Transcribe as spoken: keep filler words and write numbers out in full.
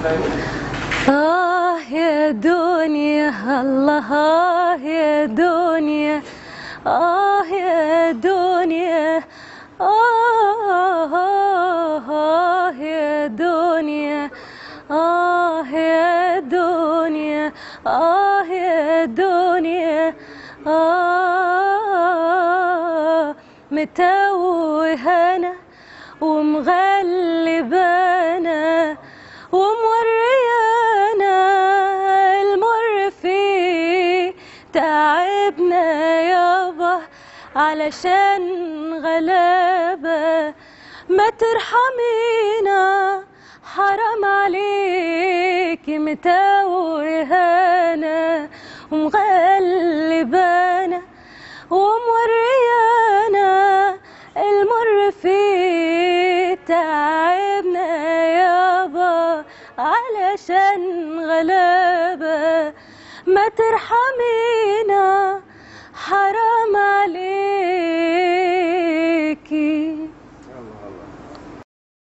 آه يا دنيا الله، آه يا دنيا، آه يا دنيا، آه آه يا دنيا، آه يا دنيا، آه يا دنيا، آه متوهانا ومغلبانا وموريانا المر فيه تعبنا يابا علشان غلابة. ما ترحمينا حرام عليكي، متوهانا ومغلبانا وموريانا المر فيه تعبنا يابا علشان غلابة. ما ترحمينا